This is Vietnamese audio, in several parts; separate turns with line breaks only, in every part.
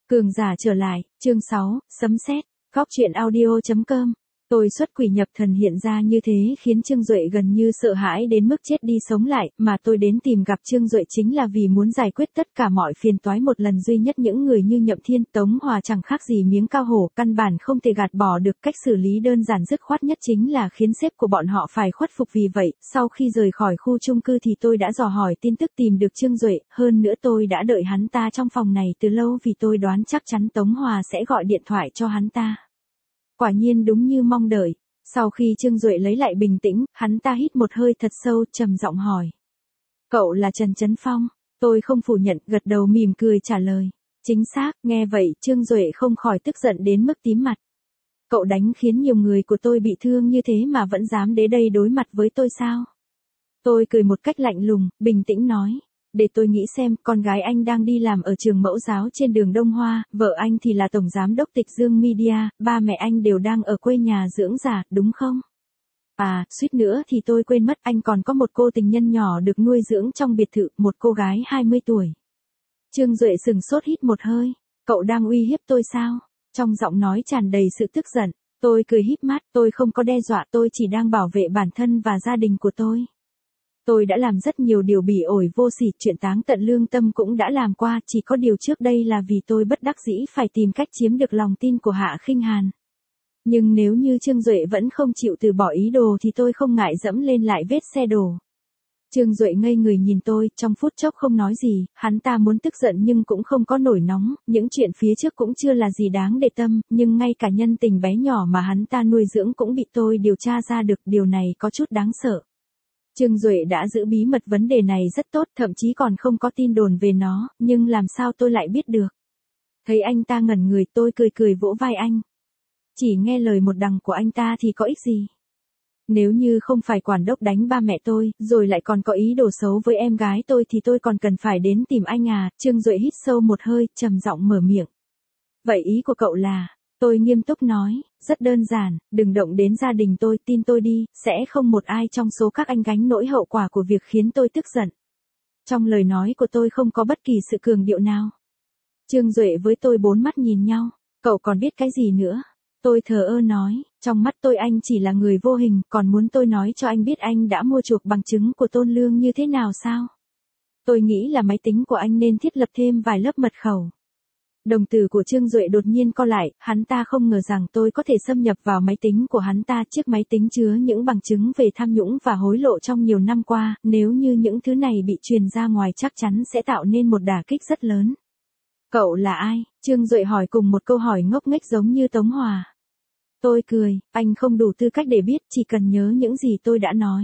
Cường giả trở lại, chương 6, sấm sét, góc truyện audio.com. Tôi xuất quỷ nhập thần hiện ra như thế khiến Trương Duệ gần như sợ hãi đến mức chết đi sống lại, mà tôi đến tìm gặp Trương Duệ chính là vì muốn giải quyết tất cả mọi phiền toái một lần duy nhất. Những người như Nhậm Thiên, Tống Hòa chẳng khác gì miếng cao hổ, căn bản không thể gạt bỏ được. Cách xử lý đơn giản dứt khoát nhất chính là khiến sếp của bọn họ phải khuất phục. Vì vậy, sau khi rời khỏi khu chung cư thì tôi đã dò hỏi tin tức tìm được Trương Duệ, hơn nữa tôi đã đợi hắn ta trong phòng này từ lâu vì tôi đoán chắc chắn Tống Hòa sẽ gọi điện thoại cho hắn ta. Quả nhiên đúng như mong đợi, sau khi Trương Duệ lấy lại bình tĩnh, hắn ta hít một hơi thật sâu, trầm giọng hỏi. Cậu là Trần Chấn Phong? Tôi không phủ nhận, gật đầu mỉm cười trả lời. Chính xác. Nghe vậy, Trương Duệ không khỏi tức giận đến mức tím mặt. Cậu đánh khiến nhiều người của tôi bị thương như thế mà vẫn dám đến đây đối mặt với tôi sao? Tôi cười một cách lạnh lùng, bình tĩnh nói. Để tôi nghĩ xem, con gái anh đang đi làm ở trường mẫu giáo trên đường Đông Hoa, vợ anh thì là tổng giám đốc Tịch Dương Media, ba mẹ anh đều đang ở quê nhà dưỡng già, đúng không? À, suýt nữa thì tôi quên mất, anh còn có một cô tình nhân nhỏ được nuôi dưỡng trong biệt thự, một cô gái 20 tuổi. Trương Duệ sừng sốt hít một hơi. Cậu đang uy hiếp tôi sao? Trong giọng nói tràn đầy sự tức giận. Tôi cười híp mắt, tôi không có đe dọa, tôi chỉ đang bảo vệ bản thân và gia đình của tôi. Tôi đã làm rất nhiều điều bỉ ổi vô sỉ, chuyện táng tận lương tâm cũng đã làm qua, chỉ có điều trước đây là vì tôi bất đắc dĩ phải tìm cách chiếm được lòng tin của Hạ Khinh Hàn. Nhưng nếu như Trương Duệ vẫn không chịu từ bỏ ý đồ thì tôi không ngại dẫm lên lại vết xe đổ. Trương Duệ ngây người nhìn tôi, trong phút chốc không nói gì, hắn ta muốn tức giận nhưng cũng không có nổi nóng, những chuyện phía trước cũng chưa là gì đáng để tâm, nhưng ngay cả nhân tình bé nhỏ mà hắn ta nuôi dưỡng cũng bị tôi điều tra ra được, điều này có chút đáng sợ. Trương Duệ đã giữ bí mật vấn đề này rất tốt, thậm chí còn không có tin đồn về nó, nhưng làm sao tôi lại biết được? Thấy anh ta ngẩn người, tôi cười vỗ vai anh. Chỉ nghe lời một đằng của anh ta thì có ích gì? Nếu như không phải quản đốc đánh ba mẹ tôi, rồi lại còn có ý đồ xấu với em gái tôi thì tôi còn cần phải đến tìm anh à? Trương Duệ hít sâu một hơi, trầm giọng mở miệng. Vậy ý của cậu là? Tôi nghiêm túc nói, rất đơn giản, đừng động đến gia đình tôi, tin tôi đi, sẽ không một ai trong số các anh gánh nỗi hậu quả của việc khiến tôi tức giận. Trong lời nói của tôi không có bất kỳ sự cường điệu nào. Trương Duệ với tôi bốn mắt nhìn nhau, cậu còn biết cái gì nữa? Tôi thờ ơ nói, trong mắt tôi anh chỉ là người vô hình, còn muốn tôi nói cho anh biết anh đã mua chuộc bằng chứng của Tôn Lương như thế nào sao? Tôi nghĩ là máy tính của anh nên thiết lập thêm vài lớp mật khẩu. Đồng tử của Trương Duệ đột nhiên co lại, hắn ta không ngờ rằng tôi có thể xâm nhập vào máy tính của hắn ta. Chiếc máy tính chứa những bằng chứng về tham nhũng và hối lộ trong nhiều năm qua, nếu như những thứ này bị truyền ra ngoài chắc chắn sẽ tạo nên một đả kích rất lớn. Cậu là ai? Trương Duệ hỏi cùng một câu hỏi ngốc nghếch giống như Tống Hòa. Tôi cười, anh không đủ tư cách để biết, chỉ cần nhớ những gì tôi đã nói.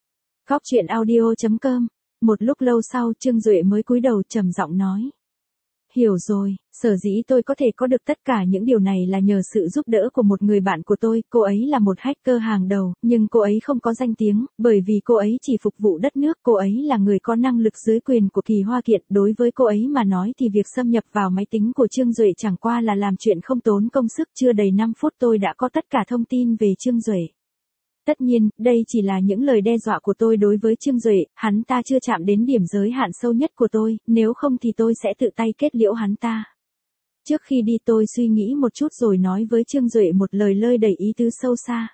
Góc truyện audio.com. Một lúc lâu sau Trương Duệ mới cúi đầu trầm giọng nói. Hiểu rồi, sở dĩ tôi có thể có được tất cả những điều này là nhờ sự giúp đỡ của một người bạn của tôi, cô ấy là một hacker hàng đầu, nhưng cô ấy không có danh tiếng, bởi vì cô ấy chỉ phục vụ đất nước, cô ấy là người có năng lực dưới quyền của Kỳ Hoa Kiện, đối với cô ấy mà nói thì việc xâm nhập vào máy tính của Trương Duệ chẳng qua là làm chuyện không tốn công sức, chưa đầy 5 phút tôi đã có tất cả thông tin về Trương Duệ. Tất nhiên, đây chỉ là những lời đe dọa của tôi đối với Trương Duệ, hắn ta chưa chạm đến điểm giới hạn sâu nhất của tôi, nếu không thì tôi sẽ tự tay kết liễu hắn ta. Trước khi đi tôi suy nghĩ một chút rồi nói với Trương Duệ một lời lơi đầy ý tứ sâu xa.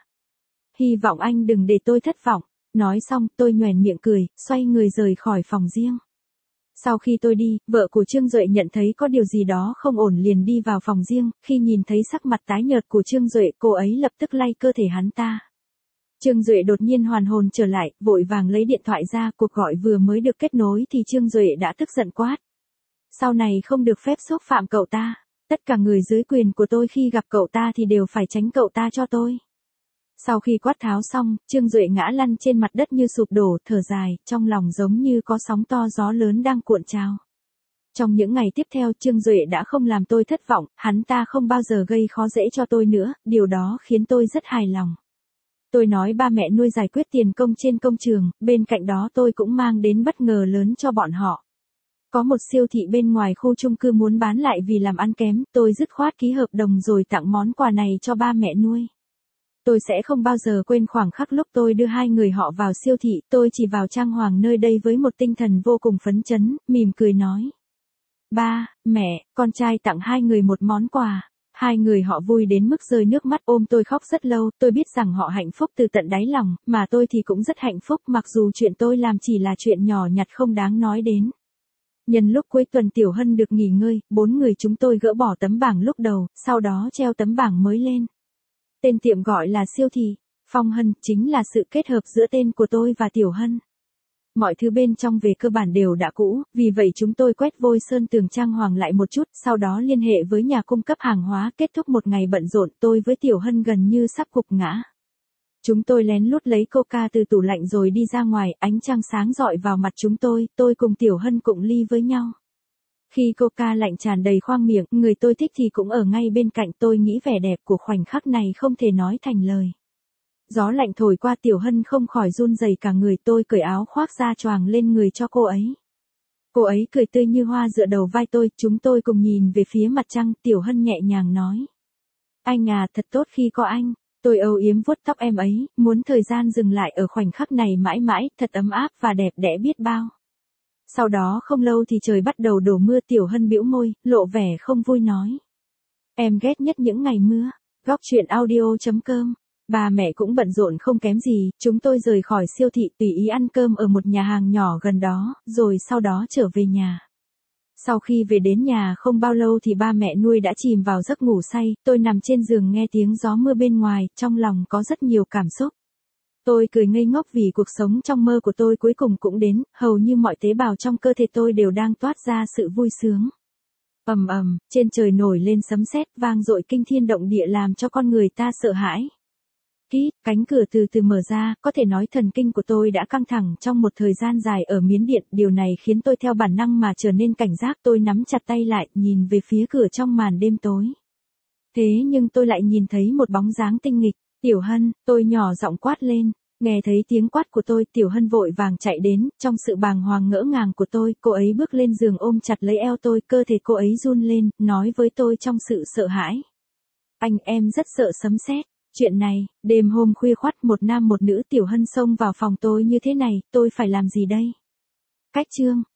Hy vọng anh đừng để tôi thất vọng. Nói xong, tôi nhoẻn miệng cười, xoay người rời khỏi phòng riêng. Sau khi tôi đi, vợ của Trương Duệ nhận thấy có điều gì đó không ổn liền đi vào phòng riêng, khi nhìn thấy sắc mặt tái nhợt của Trương Duệ, cô ấy lập tức lay cơ thể hắn ta. Trương Duệ đột nhiên hoàn hồn trở lại, vội vàng lấy điện thoại ra, cuộc gọi vừa mới được kết nối thì Trương Duệ đã tức giận quát. Sau này không được phép xúc phạm cậu ta, tất cả người dưới quyền của tôi khi gặp cậu ta thì đều phải tránh cậu ta cho tôi. Sau khi quát tháo xong, Trương Duệ ngã lăn trên mặt đất như sụp đổ, thở dài, trong lòng giống như có sóng to gió lớn đang cuộn trào. Trong những ngày tiếp theo Trương Duệ đã không làm tôi thất vọng, hắn ta không bao giờ gây khó dễ cho tôi nữa, điều đó khiến tôi rất hài lòng. Tôi nói ba mẹ nuôi giải quyết tiền công trên công trường, bên cạnh đó tôi cũng mang đến bất ngờ lớn cho bọn họ. Có một siêu thị bên ngoài khu chung cư muốn bán lại vì làm ăn kém, tôi dứt khoát ký hợp đồng rồi tặng món quà này cho ba mẹ nuôi. Tôi sẽ không bao giờ quên khoảng khắc lúc tôi đưa hai người họ vào siêu thị, tôi chỉ vào trang hoàng nơi đây với một tinh thần vô cùng phấn chấn, mỉm cười nói. Ba, mẹ, con trai tặng hai người một món quà. Hai người họ vui đến mức rơi nước mắt ôm tôi khóc rất lâu, tôi biết rằng họ hạnh phúc từ tận đáy lòng, mà tôi thì cũng rất hạnh phúc mặc dù chuyện tôi làm chỉ là chuyện nhỏ nhặt không đáng nói đến. Nhân lúc cuối tuần Tiểu Hân được nghỉ ngơi, 4 người chúng tôi gỡ bỏ tấm bảng lúc đầu, sau đó treo tấm bảng mới lên. Tên tiệm gọi là Siêu thị Phong Hân, chính là sự kết hợp giữa tên của tôi và Tiểu Hân. Mọi thứ bên trong về cơ bản đều đã cũ, vì vậy chúng tôi quét vôi sơn tường trang hoàng lại một chút, sau đó liên hệ với nhà cung cấp hàng hóa, kết thúc một ngày bận rộn, tôi với Tiểu Hân gần như sắp gục ngã. Chúng tôi lén lút lấy coca từ tủ lạnh rồi đi ra ngoài, ánh trăng sáng rọi vào mặt chúng tôi cùng Tiểu Hân cụng ly với nhau. Khi coca lạnh tràn đầy khoang miệng, người tôi thích thì cũng ở ngay bên cạnh, tôi nghĩ vẻ đẹp của khoảnh khắc này không thể nói thành lời. Gió lạnh thổi qua Tiểu Hân không khỏi run rẩy cả người, tôi cởi áo khoác ra choàng lên người cho cô ấy. Cô ấy cười tươi như hoa dựa đầu vai tôi, chúng tôi cùng nhìn về phía mặt trăng, Tiểu Hân nhẹ nhàng nói. Anh à, thật tốt khi có anh. Tôi âu yếm vuốt tóc em ấy, muốn thời gian dừng lại ở khoảnh khắc này mãi mãi, thật ấm áp và đẹp đẽ biết bao. Sau đó không lâu thì trời bắt đầu đổ mưa, Tiểu Hân bĩu môi, lộ vẻ không vui nói. Em ghét nhất những ngày mưa. Góc truyện audio.com. Ba mẹ cũng bận rộn không kém gì, chúng tôi rời khỏi siêu thị tùy ý ăn cơm ở một nhà hàng nhỏ gần đó, rồi sau đó trở về nhà. Sau khi về đến nhà không bao lâu thì ba mẹ nuôi đã chìm vào giấc ngủ say, tôi nằm trên giường nghe tiếng gió mưa bên ngoài, trong lòng có rất nhiều cảm xúc. Tôi cười ngây ngốc vì cuộc sống trong mơ của tôi cuối cùng cũng đến, hầu như mọi tế bào trong cơ thể tôi đều đang toát ra sự vui sướng. Ầm ầm, trên trời nổi lên sấm sét vang dội kinh thiên động địa làm cho con người ta sợ hãi. Kít, cánh cửa từ từ mở ra, có thể nói thần kinh của tôi đã căng thẳng trong một thời gian dài ở Miến Điện, điều này khiến tôi theo bản năng mà trở nên cảnh giác, tôi nắm chặt tay lại, nhìn về phía cửa trong màn đêm tối. Thế nhưng tôi lại nhìn thấy một bóng dáng tinh nghịch, Tiểu Hân, tôi nhỏ giọng quát lên, nghe thấy tiếng quát của tôi, Tiểu Hân vội vàng chạy đến, trong sự bàng hoàng ngỡ ngàng của tôi, cô ấy bước lên giường ôm chặt lấy eo tôi, cơ thể cô ấy run lên, nói với tôi trong sự sợ hãi. Anh em rất sợ sấm sét. Chuyện này, đêm hôm khuya khoắt một nam một nữ Tiểu Hân xông vào phòng tôi như thế này, tôi phải làm gì đây? Cách chương